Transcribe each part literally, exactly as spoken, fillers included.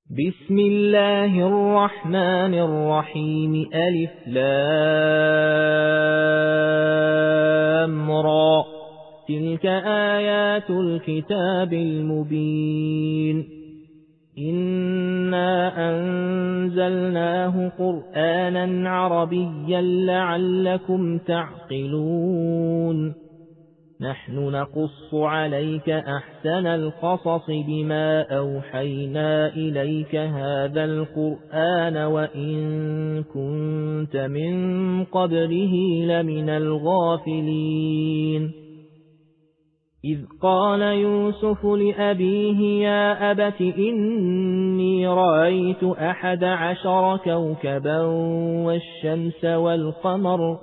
بسم الله الرحمن الرحيم ألف لام را تلك آيات الكتاب المبين إنا أنزلناه قرآنا عربيا لعلكم تعقلون نحن نقص عليك أحسن القصص بما أوحينا إليك هذا القرآن وإن كنت من قبله لمن الغافلين إذ قال يوسف لأبيه يا أبت إني رأيت أحد عشر كوكبا والشمس والقمر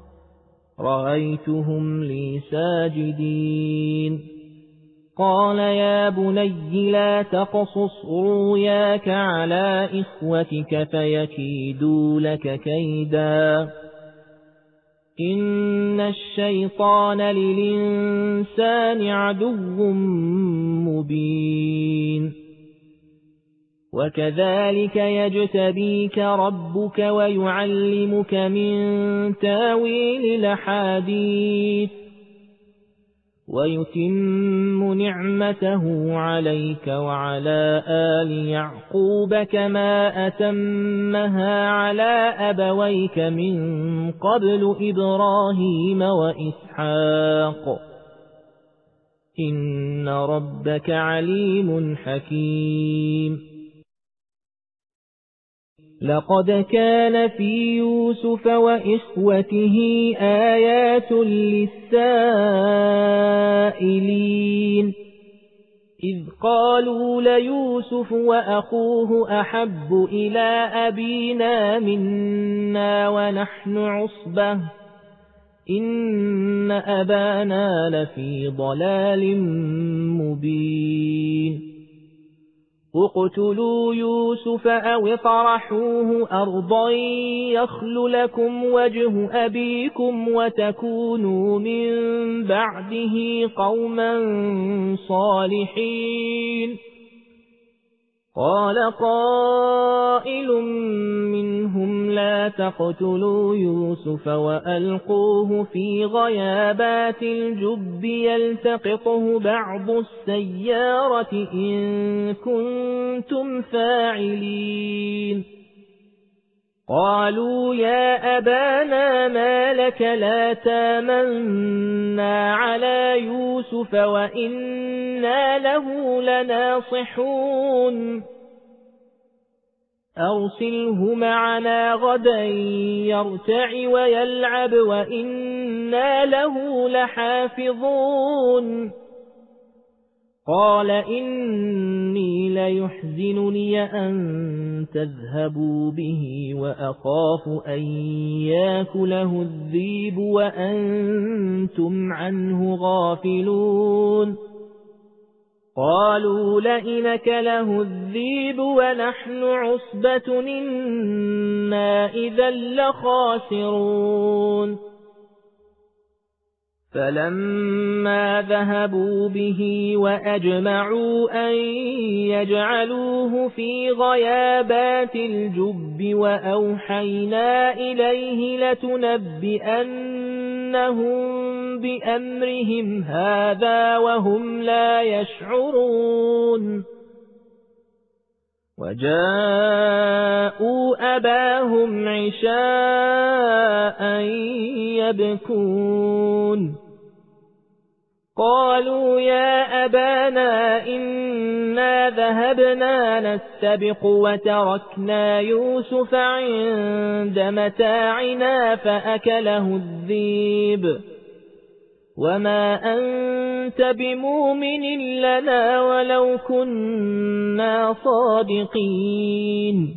رأيتهم لي ساجدين قال يا بني لا تقصص رؤياك على إخوتك فيكيدوا لك كيدا إن الشيطان للإنسان عدو مبين وكذلك يجتبيك ربك ويعلمك من تاويل الأحاديث ويتم نعمته عليك وعلى آل يعقوب كما أتمها على أبويك من قبل إبراهيم وإسحاق إن ربك عليم حكيم لقد كان في يوسف وإخوته آيات للسائلين إذ قالوا ليوسف وأخوه أحب إلى أبينا منا ونحن عصبة إن أبانا لفي ضلال مبين اقتلوا يوسف أو اطرحوه أرضا يخل لكم وجه أبيكم وتكونوا من بعده قوما صالحين قال قائل منهم لا تقتلوا يوسف وألقوه في غيابات الجب يلتقطه بعض السيارة إن كنتم فاعلين قالوا يا أبانا ما لك لا تامنا على يوسف وإنا له لناصحون أرسله معنا غدا يرتع ويلعب وإنا له لحافظون قال إني ليحزنني أن تذهبوا به وأخاف أن يأكله الذئب وأنتم عنه غافلون قالوا لئن أكله الذئب ونحن عصبة إنا إذا لخاسرون فلما ذهبوا به وأجمعوا أن يجعلوه في غيابات الجب وأوحينا إليه لتنبئنهم بأمرهم هذا وهم لا يشعرون وجاءوا أباهم عشاء يبكون قالوا يا أبانا إنا ذهبنا نستبق وتركنا يوسف عند متاعنا فأكله الذئب وما أنت بمؤمن لنا ولو كنا صادقين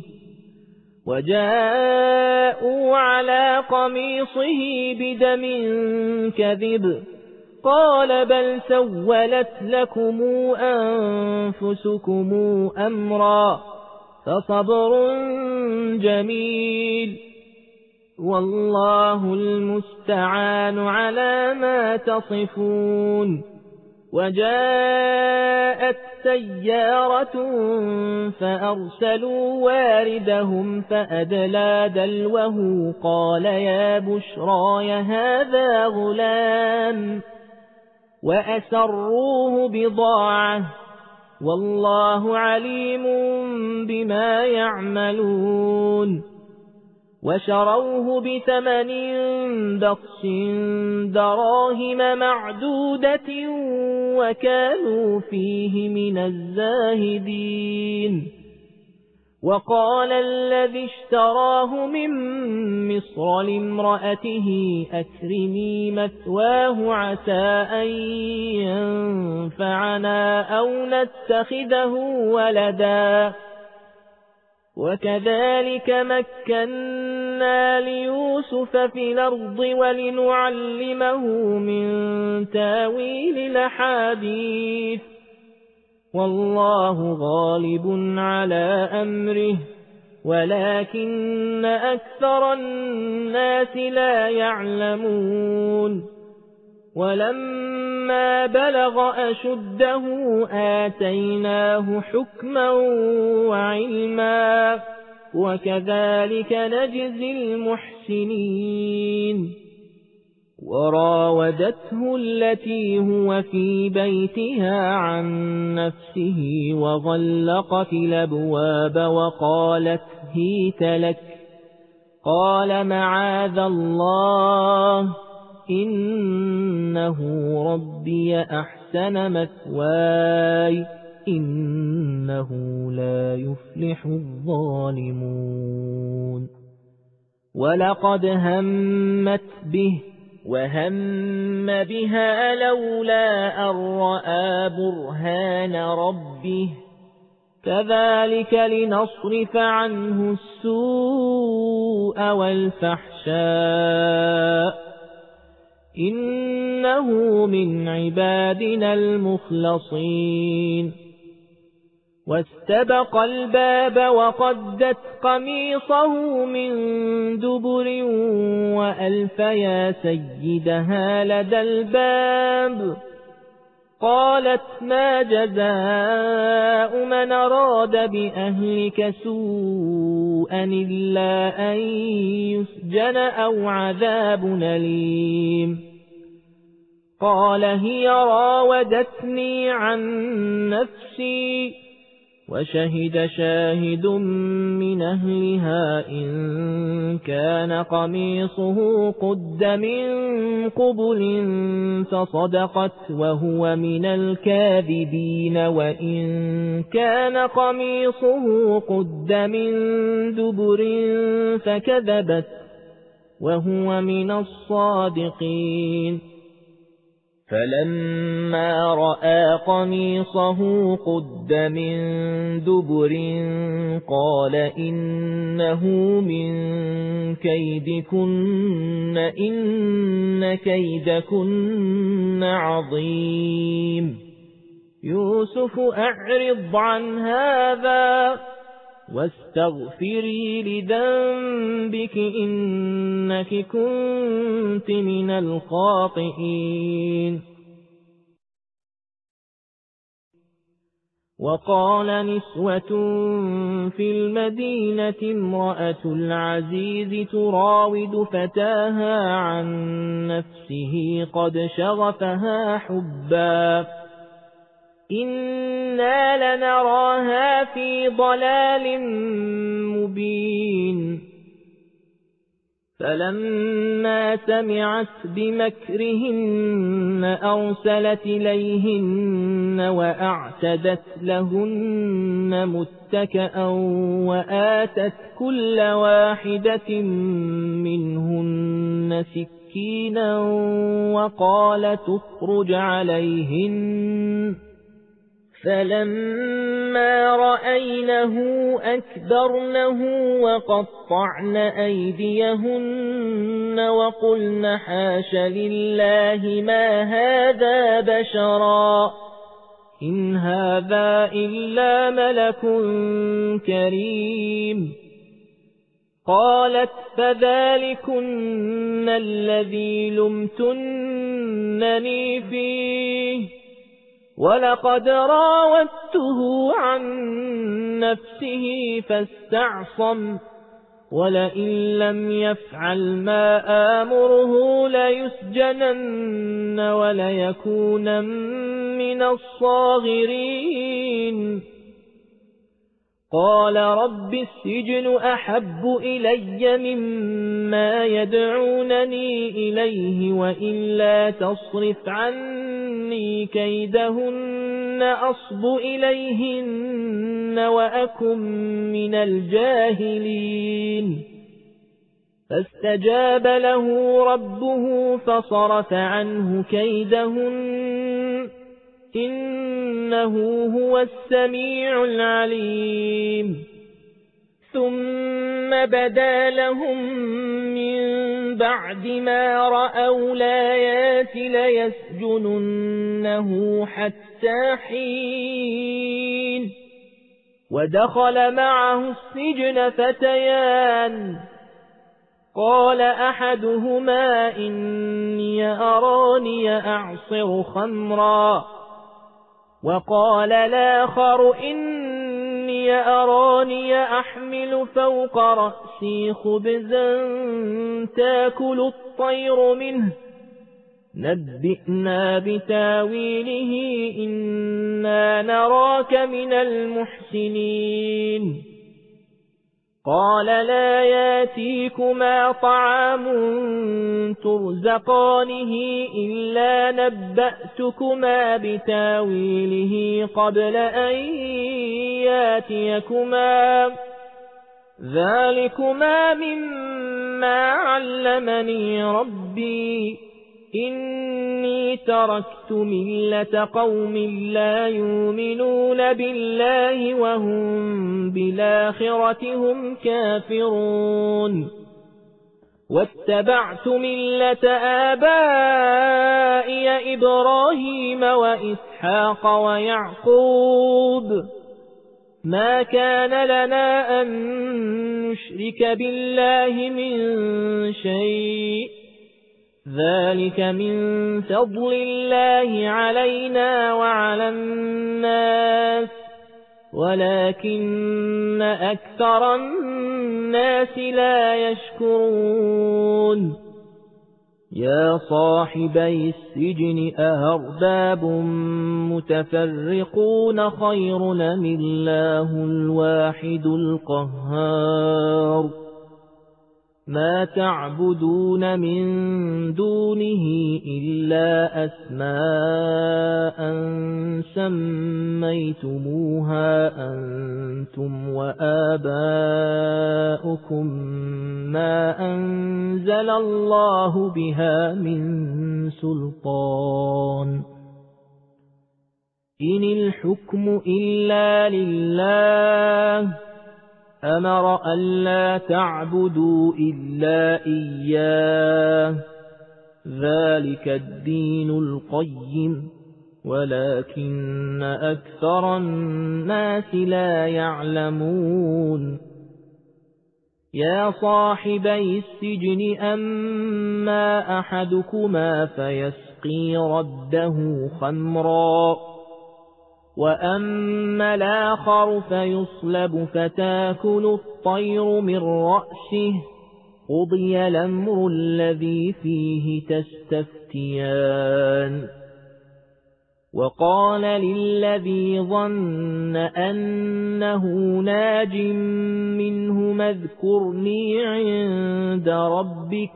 وجاءوا على قميصه بدم كذب قال بل سولت لكم أنفسكم أمرا فصبر جميل والله المستعان على ما تصفون وجاءت سيارة فأرسلوا واردهم فأدلى دلوه قال يا بشراي هذا غلام وأسروه بضاعة والله عليم بما يعملون وشروه بثمن بخس دراهم معدودة وكانوا فيه من الزاهدين وقال الذي اشتراه من مصر لامرأته أكرمي مثواه عسى أن ينفعنا أو نتخذه ولدا وكذلك مكنا ليوسف في الأرض ولنعلمه من تاويل الأحاديث والله غالب على أمره ولكن أكثر الناس لا يعلمون ولما بلغ أشده آتيناه حكما وعلما وكذلك نجزي المحسنين وراودته التي هو في بيتها عن نفسه وغلقت الأبواب وقالت هيت لك قال معاذ الله إنه ربي أحسن مثواي إنه لا يفلح الظالمون ولقد همت به وهم بها لولا أن رأى برهان ربه كذلك لنصرف عنه السوء والفحشاء إنه من عبادنا المخلصين واستبق الباب وقدت قميصه من دبر وألف يا سيدها لدى الباب قالت ما جزاء من أراد بأهلك سوءا إلا أن يسجن أو عذاب أليم قال هي راودتني عن نفسي وشهد شاهد من أهلها إن كان قميصه قد من قبل فصدقت وهو من الكاذبين وإن كان قميصه قد من دبر فكذبت وهو من الصادقين فلما رأى قميصه قد من دبر قال إنه من كيدكن إن كيدكن عظيم يوسف أعرض عن هذا واستغفري لذنبك إنك كنت من الخاطئين وقال نسوة في المدينة امرأة العزيز تراود فتاها عن نفسه قد شغفها حبا إنا لنراها في ضلال مبين فلما سمعت بمكرهن أرسلت إليهن وأعتدت لهن متكئا وآتت كل واحدة منهن سكينا وقالت اخرج عليهن فلما رأينه أكبرنه وقطعن أيديهن وقلن حاش لله ما هذا بشرا إن هذا إلا ملك كريم قالت فذلكن الذي لمتنني فيه ولقد راودته عن نفسه فاستعصم ولئن لم يفعل ما آمره ليسجنن وليكون من الصاغرين قال رب السجن أحب إلي مما يدعونني إليه وإلا تصرف عني كيدهن أصب إليهن وأكن من الجاهلين فاستجاب له ربه فصرف عنه كيدهن إنه هو السميع العليم ثم بدا لهم من بعد ما رأوا الآيات ليسجننه حتى حين ودخل معه السجن فتيان قال أحدهما إني أراني أعصر خمرا وقال الآخر إني أراني أحمل فوق رأسي خبزا تاكل الطير منه نبئنا بتاويله إنا نراك من المحسنين قال لا ياتيكما طعام ترزقانه إلا نبأتكما بتاويله قبل أن ياتيكما ذلكما مما علمني ربي إني تركت ملة قوم لا يؤمنون بالله وهم بالآخرة هم كافرون واتبعت ملة آبائي إبراهيم وإسحاق ويعقوب ما كان لنا أن نشرك بالله من شيء ذلك من فضل الله علينا وعلى الناس ولكن أكثر الناس لا يشكرون يا صاحبي السجن أأرباب متفرقون خير أم الله الواحد القهار ما تعبدون من دونه إلا أسماء سميتموها أنتم وآباؤكم ما أنزل الله بها من سلطان إن الحكم إلا لله أمر ألا تعبدوا إلا إياه ذلك الدين القيم ولكن أكثر الناس لا يعلمون يا صاحبي السجن أما أحدكما فيسقي ربه خمرا وأما الآخر فيصلب فتاكل الطير من رأسه قضي الأمر الذي فيه تستفتيان وقال للذي ظن أنه ناج منه اذكرني عند ربك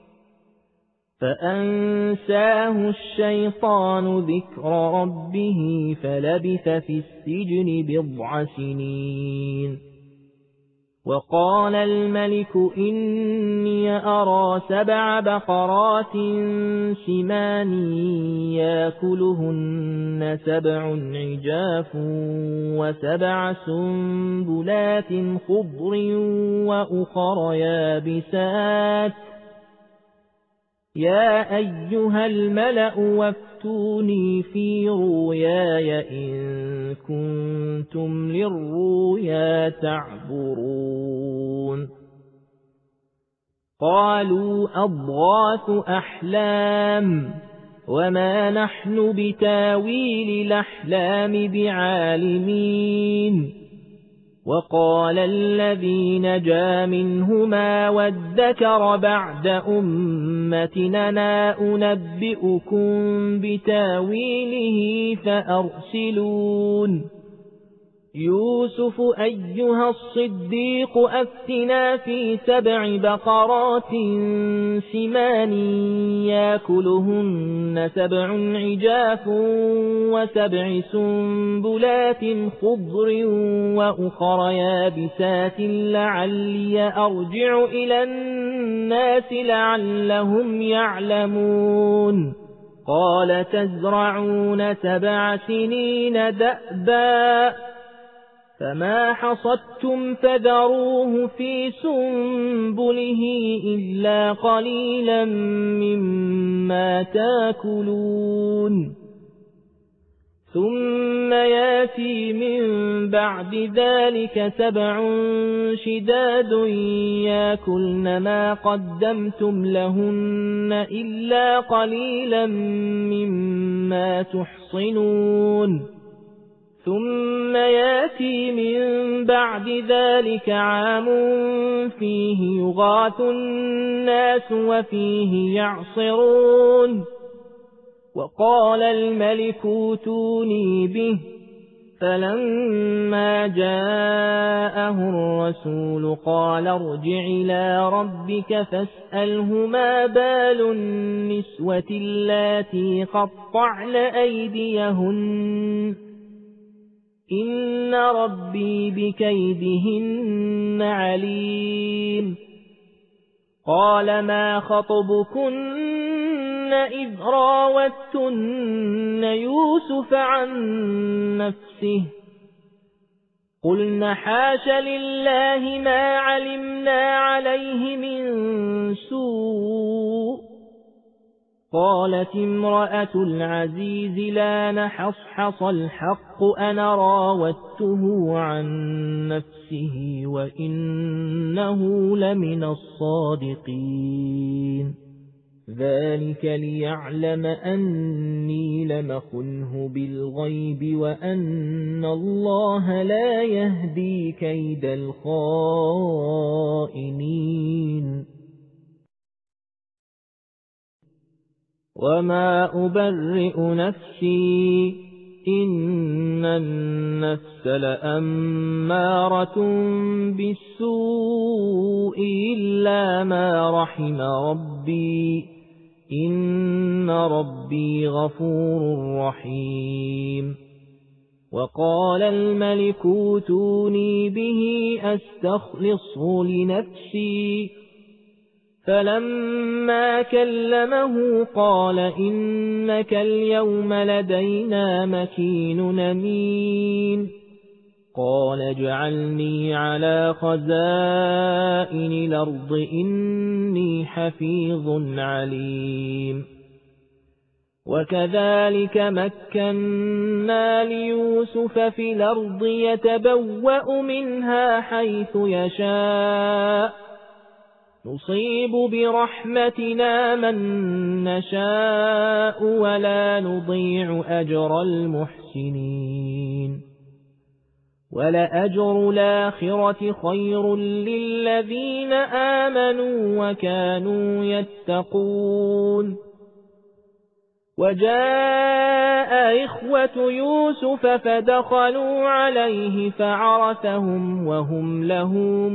فأنساه الشيطان ذكر ربه فلبث في السجن بضع سنين وقال الملك إني أرى سبع بقرات سمان يأكلهن سبع عجاف وسبع سنبلات خضر وأخر يابسات يا أيها الملأ وافتوني في رؤياي إن كنتم للرؤيا تعبرون قالوا أضغاث أحلام وما نحن بتاويل الأحلام بعالمين وقال الذي نجا منهما وادكر بعد أمتنا أنبئكم بتاويله فأرسلون يوسف أيها الصديق أفتنا في سبع بقرات سمان ياكلهن سبع عجاف وسبع سنبلات خضر وأخر يابسات لعلي أرجع إلى الناس لعلهم يعلمون قال تزرعون سبع سنين دأبا فما حصدتم فذروه في سنبله إلا قليلا مما تاكلون ثم ياتي من بعد ذلك سبع شداد ياكلن ما قدمتم لهن إلا قليلا مما تحصنون ثم ياتي من بعد ذلك عام فيه يغاث الناس وفيه يعصرون وقال الملك اوتوني به فلما جاءه الرسول قال ارجع إلى ربك فاسأله ما بال النسوة اللاتي قطعن أيديهن إن ربي بكيدهن عليم قال ما خطبكن إذ راوتن يوسف عن نفسه قلن حاش لله ما علمنا عليه من سوء قالت امرأة العزيز لا نحصحص الحق أنا راودته عن نفسه وإنه لمن الصادقين ذلك ليعلم أني لم أخنه بالغيب وأن الله لا يهدي كيد الخائنين وما أبرئ نفسي إن النفس لأمارة بالسوء إلا ما رحم ربي إن ربي غفور رحيم وقال الملك اوتوني به أستخلصه لنفسي فلما كلمه قال إنك اليوم لدينا مكين أمين قال اجعلني على خزائن الأرض إني حفيظ عليم وكذلك مكنا ليوسف في الأرض يتبوأ منها حيث يشاء نصيب برحمتنا من نشاء ولا نضيع أجر المحسنين ولأجر الآخرة خير للذين آمنوا وكانوا يتقون وجاء إخوة يوسف فدخلوا عليه فعرفهم وهم له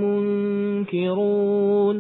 منكرون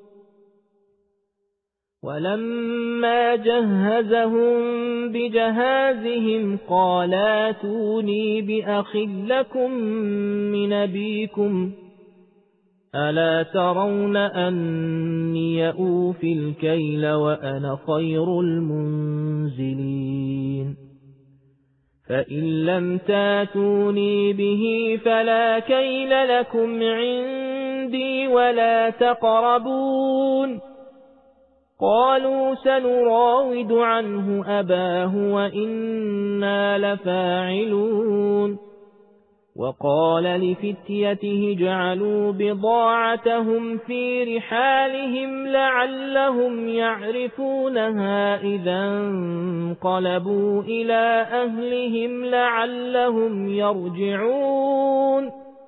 ولما جهزهم بجهازهم قال آتوني بأخ لكم من أبيكم ألا ترون أني أوفي الكيل وأنا خير المنزلين فإن لم تاتوني به فلا كيل لكم عندي ولا تقربون قالوا سنراود عنه أباه وإنا لفاعلون وقال لفتيته اجعلوا بضاعتهم في رحالهم لعلهم يعرفونها إذا انقلبوا إلى أهلهم لعلهم يرجعون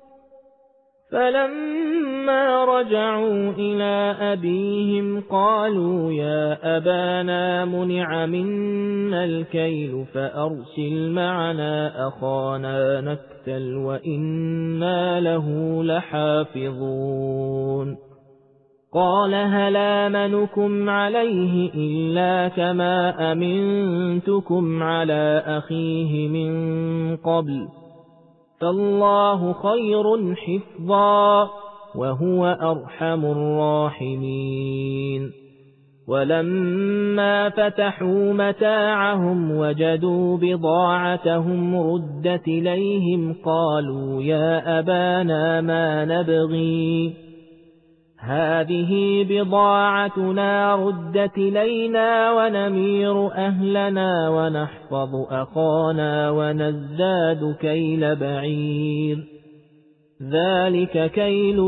فلما رجعوا إلى أبيهم قالوا يا أبانا منع منا الكيل فأرسل معنا أخانا نكتل وإنا له لحافظون قال هل آمنكم عليه إلا كما أمنتكم على أخيه من قبل فالله خير حفظا وهو أرحم الراحمين ولما فتحوا متاعهم وجدوا بضاعتهم ردت إليهم قالوا يا أبانا ما نبغي هذه بضاعتنا ردت إلينا ونمير أهلنا ونحفظ أخانا ونزداد كيل بعير ذلك كيل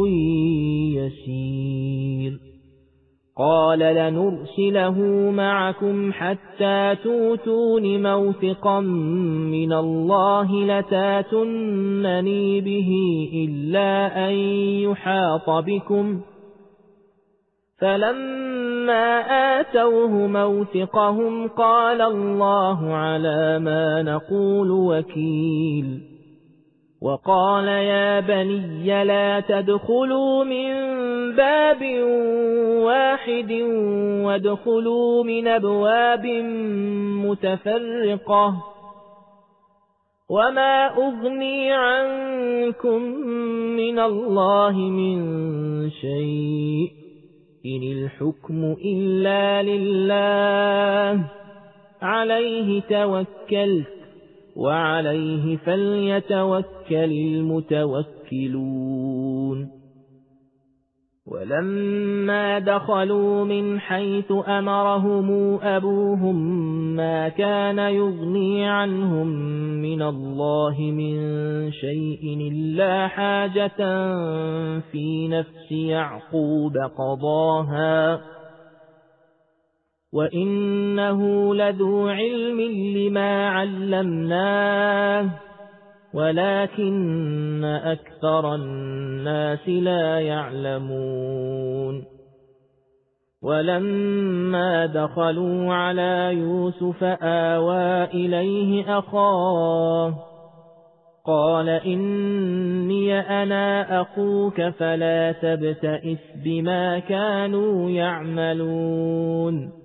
يسير قال لنرسله معكم حتى توتون موثقا من الله لتاتونني به إلا أن يحاط بكم فلما آتوه موثقهم قال الله على ما نقول وكيل وقال يا بني لا تدخلوا من باب واحد وادخلوا من أبواب متفرقة وما أغني عنكم من الله من شيء إن الحكم إلا لله عليه توكلت وعليه فليتوكل المتوكلون ولما دخلوا من حيث أمرهم أبوهم ما كان يغني عنهم من الله من شيء إلا حاجة في نفس يعقوب قضاها وإنه لذو علم لما علمناه ولكن أكثر الناس لا يعلمون ولما دخلوا على يوسف آوى إليه أخاه قال إني أنا أخوك فلا تبتئس بما كانوا يعملون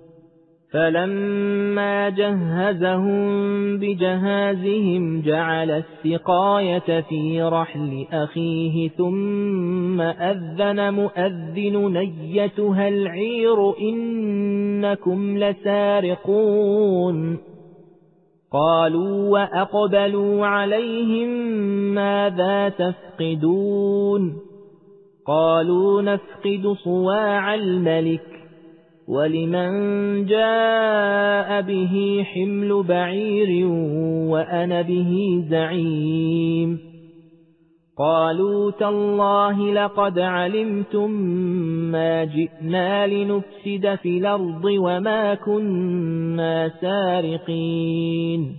فلما جهزهم بجهازهم جعل السقاية في رحل أخيه ثم أذن مؤذن أيتها العير إنكم لسارقون قالوا وأقبلوا عليهم ماذا تفقدون قالوا نفقد صواع الملك ولمن جاء به حمل بعير وأنا به زعيم قالوا تالله لقد علمتم ما جئنا لنفسد في الأرض وما كنا سارقين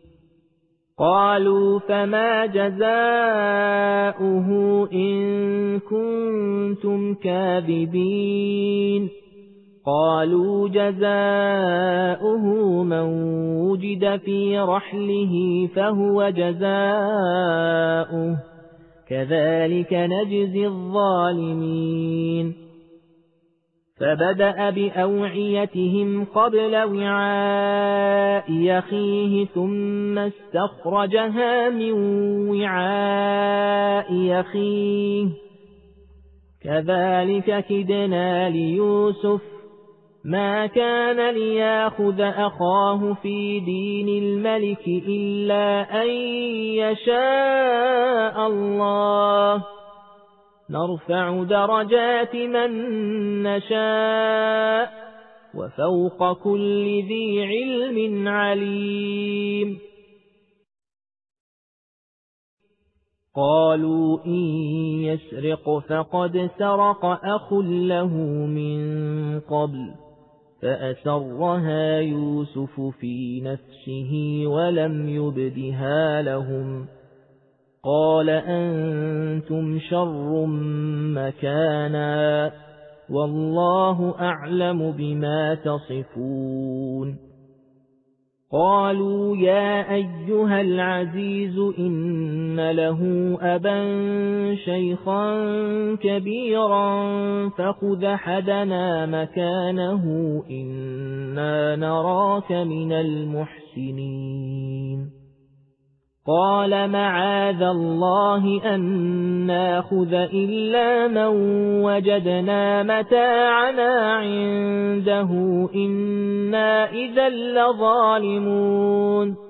قالوا فما جزاؤه إن كنتم كاذبين قالوا جزاؤه من وجد في رحله فهو جزاؤه كذلك نجزي الظالمين فبدأ بأوعيتهم قبل وعاء أخيه ثم استخرجها من وعاء أخيه كذلك كدنا ليوسف ما كان ليأخذ أخاه في دين الملك إلا أن يشاء الله نرفع درجات من نشاء وفوق كل ذي علم عليم قالوا إن يسرق فقد سرق أخ له من قبل فأسرها يوسف في نفسه ولم يبدها لهم قال أنتم شر مكانا والله أعلم بما تصفون قالوا يا أيها العزيز إن له أبا شيخا كبيرا فخذ أحدنا مكانه إنا نراك من المحسنين قال معاذ الله أن ناخذ إلا من وجدنا متاعنا عنده إنا إذا لظالمون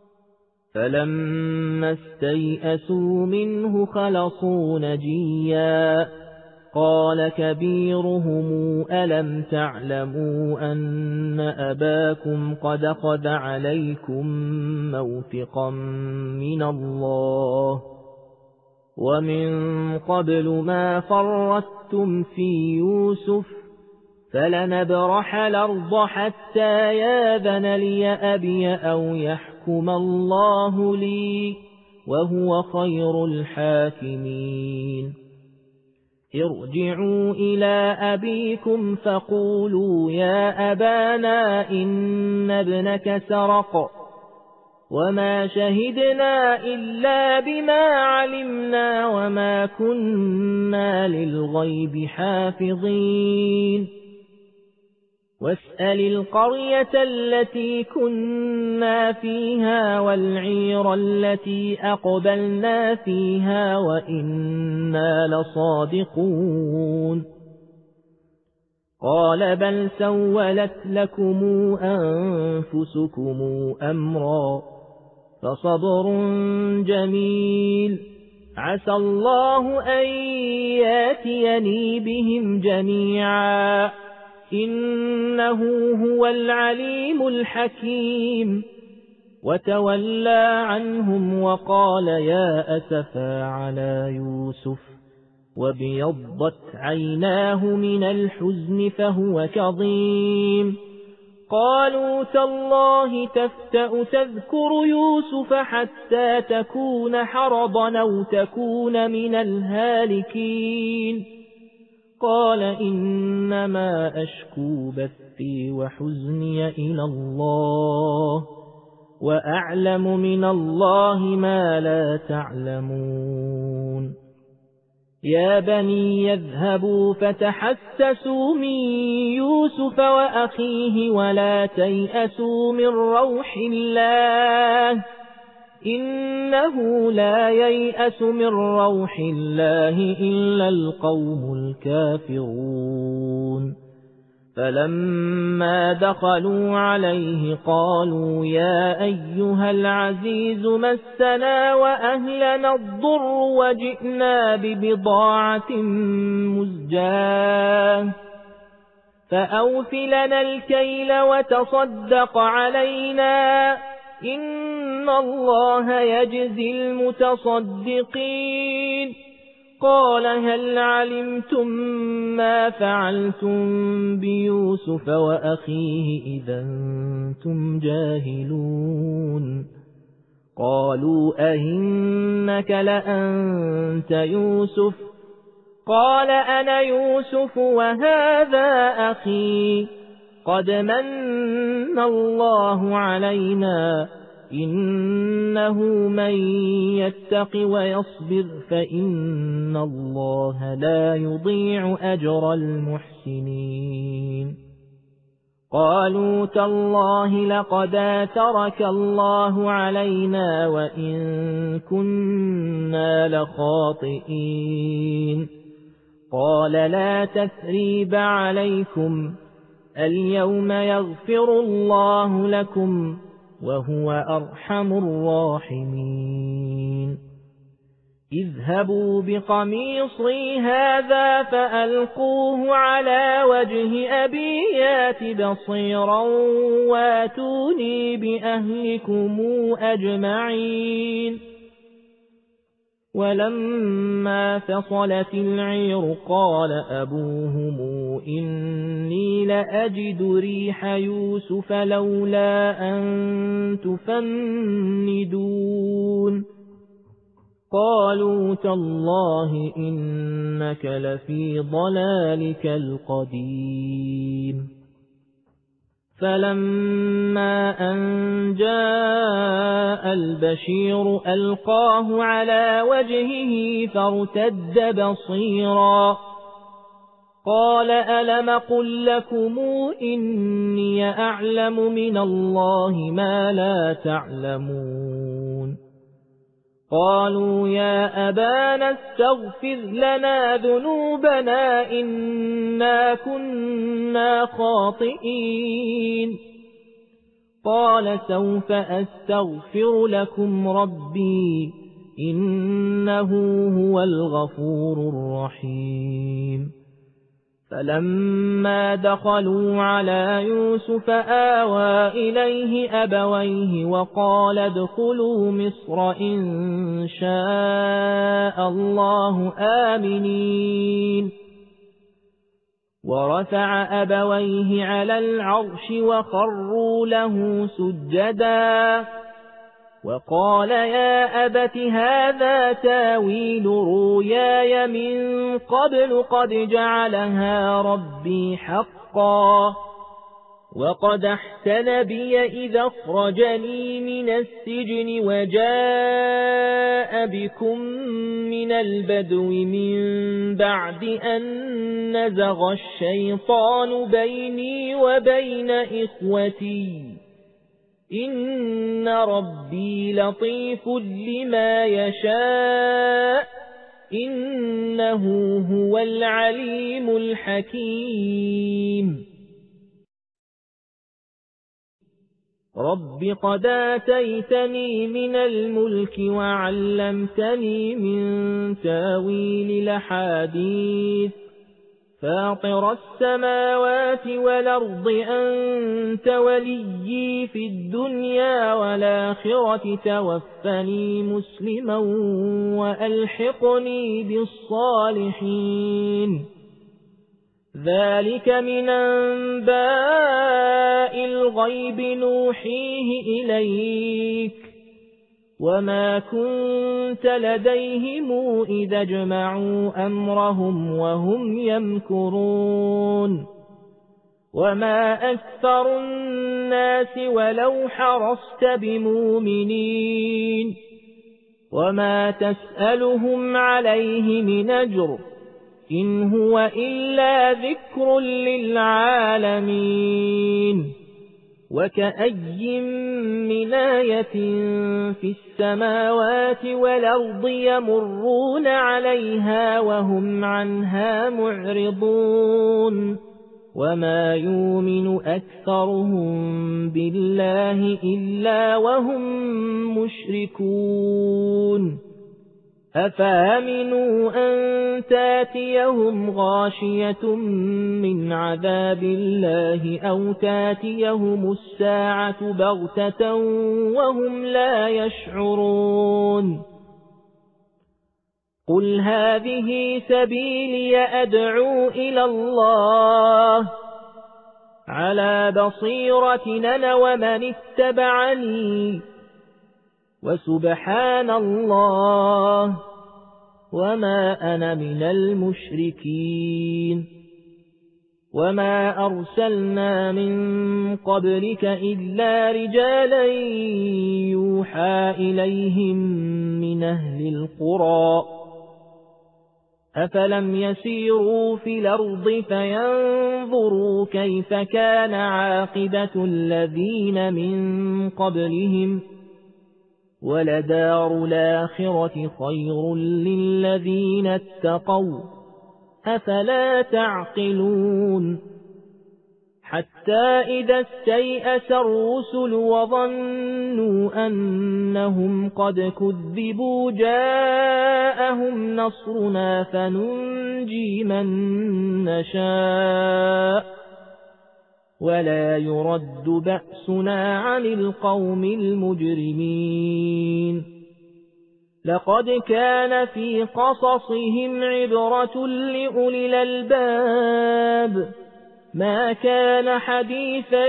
فلما استيئسوا منه خلصوا نجيا قال كبيرهم ألم تعلموا أن أباكم قد أخذ عليكم موثقا من الله ومن قبل ما فرطتم في يوسف فلنبرح الأرض حتى ياذن لي أبي أو يحكم الله لي وهو خير الحاكمين ارجعوا إلى أبيكم فقولوا يا أبانا إن ابنك سرق وما شهدنا إلا بما علمنا وما كنا للغيب حافظين واسأل القرية التي كنا فيها والعير التي أقبلنا فيها وإنا لصادقون قال بل سولت لكم أنفسكم أمرا فصبر جميل عسى الله أن ياتيني بهم جميعا إنه هو العليم الحكيم وتولى عنهم وقال يا أسفا على يوسف وابيضت عيناه من الحزن فهو كظيم قالوا تالله تفتأ تذكر يوسف حتى تكون حرضا أو تكون من الهالكين قال إنما أشكو بثي وحزني إلى الله وأعلم من الله ما لا تعلمون يا بني يذهبوا فتحسسوا من يوسف وأخيه ولا تيأسوا من روح الله إنه لا ييأس من روح الله إلا القوم الكافرون فلما دخلوا عليه قالوا يا أيها العزيز مسنا وأهلنا الضر وجئنا ببضاعة مزجاة فأوف لنا الكيل وتصدق علينا إن الله يجزي المتصدقين قال هل علمتم ما فعلتم بيوسف وأخيه إذا أنتم جاهلون قالوا أئنك لأنت يوسف قال أنا يوسف وهذا أخي قد من الله علينا إنه من يتق ويصبر فإن الله لا يضيع أجر المحسنين قالوا تالله لقد آثرك الله علينا وإن كنا لخاطئين قال لا تثريب عليكم اليوم يغفر الله لكم وهو أرحم الراحمين اذهبوا بقميصي هذا فألقوه على وجه أبي يات بصيرا واتوني بأهلكم أجمعين ولما فصلت العير قال أبوهم إني لأجد ريح يوسف لولا أن تفندون قالوا تالله إنك لفي ضلالك القديم فلما أن جاء البشير ألقاه على وجهه فارتد بصيرا قال ألم قل لكم إني أعلم من الله ما لا تعلمون قالوا يا أبانا استغفر لنا ذنوبنا إنا كنا خاطئين قال سوف أستغفر لكم ربي إنه هو الغفور الرحيم فلما دخلوا على يوسف آوى إليه أبويه وقال ادخلوا مصر إن شاء الله آمنين ورفع أبويه على العرش وخروا له سجدا وقال يا أبت هذا تاويل رؤياي من قبل قد جعلها ربي حقا وقد أحسن بي إذا أخرجني من السجن وجاء بكم من البدو من بعد أن نزغ الشيطان بيني وبين إخوتي إن ربي لطيف لما يشاء إنه هو العليم الحكيم رب قد آتيتني من الملك وعلمتني من تاويل الأحاديث فاطر السماوات والأرض أنت وليي في الدنيا والآخرة توفني مسلما وألحقني بالصالحين ذلك من أنباء الغيب نوحيه إليك وما كنت لديهم إذا اجمعوا أمرهم وهم يمكرون وما أكثر الناس ولو حرصت بمؤمنين وما تسألهم عليه من أجر إن هو إلا ذكر للعالمين وكأي من آية في السماوات والأرض يمرون عليها وهم عنها معرضون وما يؤمن أكثرهم بالله إلا وهم مشركون أفامنوا أن تاتيهم غاشية من عذاب الله أو تاتيهم الساعة بغتة وهم لا يشعرون قل هذه سبيلي أدعو إلى الله على بصيرة أنا ومن اتبعني وسبحان الله وما أنا من المشركين وما أرسلنا من قبلك إلا رجالا يوحى إليهم من أهل القرى أفلم يسيروا في الأرض فينظروا كيف كان عاقبة الذين من قبلهم ولدار الآخرة خير للذين اتقوا أفلا تعقلون حتى إذا استيأس الرسل وظنوا أنهم قد كذبوا جاءهم نصرنا فننجي من نشاء ولا يرد بأسنا عن القوم المجرمين لقد كان في قصصهم عبرة لأولي الألباب ما كان حديثا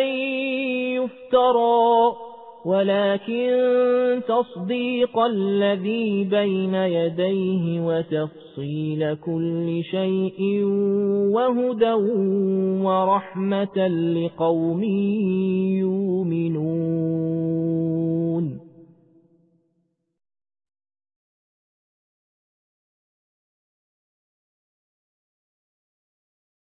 يفترى ولكن تصديق الذي بين يديه وتفصيل كل شيء وهدى ورحمة لقوم يؤمنون